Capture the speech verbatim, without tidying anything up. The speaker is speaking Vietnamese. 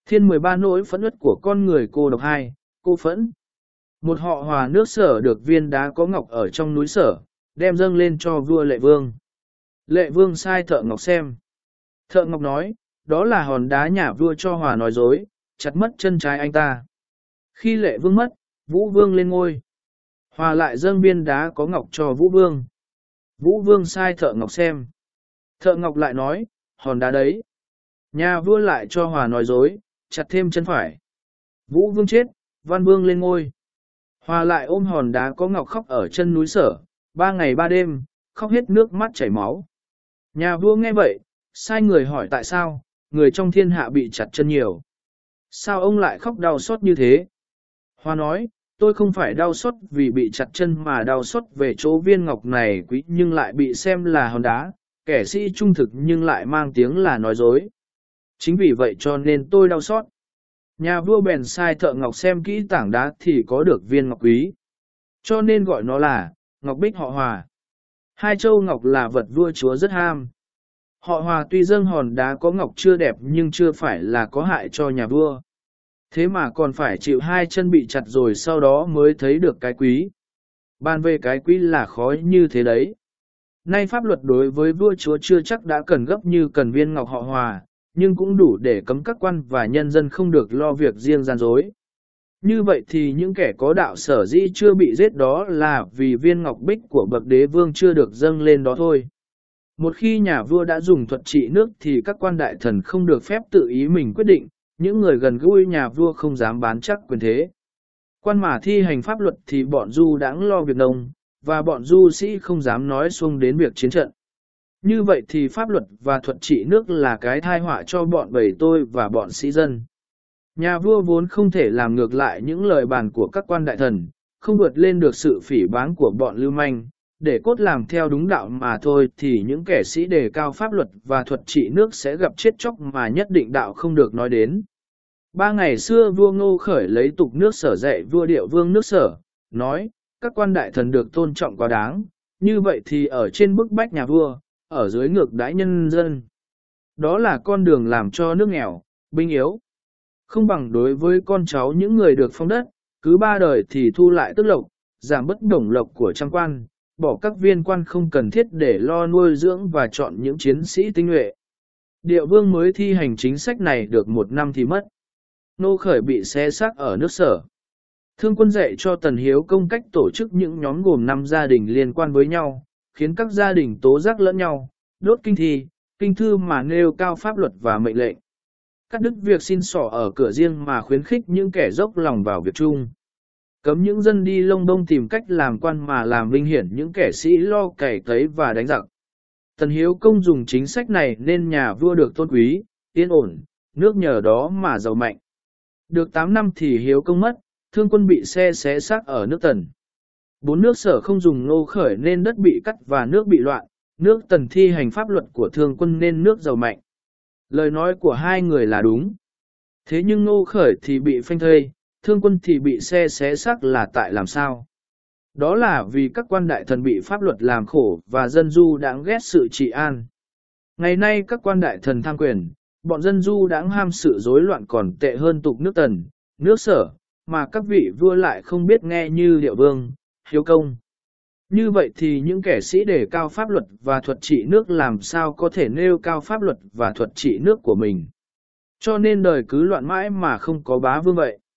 Thiên mười ba nỗi phẫn uất của con người cô độc hai, cô phẫn. Một họ Hòa nước Sở được viên đá có ngọc ở trong núi Sở, đem dâng lên cho vua Lệ Vương. Lệ Vương sai thợ ngọc xem. Thợ ngọc nói, đó là hòn đá nhà vua cho Hòa nói dối, chặt mất chân trái anh ta. Khi Lệ Vương mất, Vũ Vương lên ngôi. Hòa lại dâng viên đá có ngọc cho Vũ Vương. Vũ Vương sai thợ ngọc xem. Thợ ngọc lại nói, hòn đá đấy. Nhà vua lại cho Hòa nói dối, chặt thêm chân phải. Vũ Vương chết, Văn Vương lên ngôi. Hòa lại ôm hòn đá có ngọc khóc ở chân núi Sở, ba ngày ba đêm, khóc hết nước mắt chảy máu. Nhà vua nghe vậy, sai người hỏi tại sao, người trong thiên hạ bị chặt chân nhiều. Sao ông lại khóc đau xót như thế? Hòa nói, tôi không phải đau xót vì bị chặt chân mà đau xót về chỗ viên ngọc này quý nhưng lại bị xem là hòn đá, kẻ sĩ trung thực nhưng lại mang tiếng là nói dối. Chính vì vậy cho nên tôi đau xót. Nhà vua bèn sai thợ ngọc xem kỹ tảng đá thì có được viên ngọc quý. Cho nên gọi nó là ngọc bích họ Hòa. Hai châu ngọc là vật vua chúa rất ham. Họ Hòa tuy dâng hòn đá có ngọc chưa đẹp nhưng chưa phải là có hại cho nhà vua. Thế mà còn phải chịu hai chân bị chặt rồi sau đó mới thấy được cái quý. Ban về cái quý là khó như thế đấy. Nay pháp luật đối với vua chúa chưa chắc đã cần gấp như cần viên ngọc họ Hòa, nhưng cũng đủ để cấm các quan và nhân dân không được lo việc riêng gian dối. Như vậy thì những kẻ có đạo sở dĩ chưa bị giết đó là vì viên ngọc bích của bậc đế vương chưa được dâng lên đó thôi. Một khi nhà vua đã dùng thuật trị nước thì các quan đại thần không được phép tự ý mình quyết định, những người gần gũi nhà vua không dám bán chắc quyền thế. Quan mà thi hành pháp luật thì bọn du đãng lo việc nông, và bọn du sĩ không dám nói xuông đến việc chiến trận. Như vậy thì pháp luật và thuật trị nước là cái tai họa cho bọn bầy tôi và bọn sĩ dân. Nhà vua vốn không thể làm ngược lại những lời bàn của các quan đại thần, không vượt lên được sự phỉ báng của bọn lưu manh, để cốt làm theo đúng đạo mà thôi thì những kẻ sĩ đề cao pháp luật và thuật trị nước sẽ gặp chết chóc mà nhất định đạo không được nói đến. Ba ngày xưa vua Ngô Khởi lấy tục nước Sở dạy vua Điệu Vương nước Sở, nói, các quan đại thần được tôn trọng quá đáng, như vậy thì ở trên bức bách nhà vua, ở dưới ngược đãi nhân dân. Đó là con đường làm cho nước nghèo, binh yếu. Không bằng đối với con cháu những người được phong đất, cứ ba đời thì thu lại tức lộc, giảm bất đồng lộc của trăm quan, bỏ các viên quan không cần thiết để lo nuôi dưỡng và chọn những chiến sĩ tinh nhuệ. Điệu Vương mới thi hành chính sách này được một năm thì mất. Ngô Khởi bị xé xác ở nước Sở. Thương Quân dạy cho Tần Hiếu Công cách tổ chức những nhóm gồm năm gia đình liên quan với nhau, khiến các gia đình tố giác lẫn nhau, đốt kinh thi, kinh thư mà nêu cao pháp luật và mệnh lệnh. Cắt đứt việc xin xỏ ở cửa riêng mà khuyến khích những kẻ dốc lòng vào việc chung. Cấm những dân đi lông bông tìm cách làm quan mà làm vinh hiển những kẻ sĩ lo cày cấy và đánh giặc. Tần Hiếu Công dùng chính sách này nên nhà vua được tôn quý, yên ổn, nước nhờ đó mà giàu mạnh. Được tám năm thì Hiếu Công mất, Thương Quân bị xe xé xác ở nước Tần. Bốn nước Sở không dùng Ngô Khởi nên đất bị cắt và nước bị loạn, nước Tần thi hành pháp luật của Thương Quân nên nước giàu mạnh. Lời nói của hai người là đúng. Thế nhưng Ngô Khởi thì bị phanh thây, Thương Quân thì bị xe xé xác là tại làm sao? Đó là vì các quan đại thần bị pháp luật làm khổ và dân du đãng ghét sự trị an. Ngày nay các quan đại thần tham quyền, bọn dân du đãng ham sự rối loạn còn tệ hơn tục nước Tần, nước Sở, mà các vị vua lại không biết nghe như Điệu Vương, Hiếu Công. Như vậy thì những kẻ sĩ đề cao pháp luật và thuật trị nước làm sao có thể nêu cao pháp luật và thuật trị nước của mình. Cho nên đời cứ loạn mãi mà không có bá vương vậy.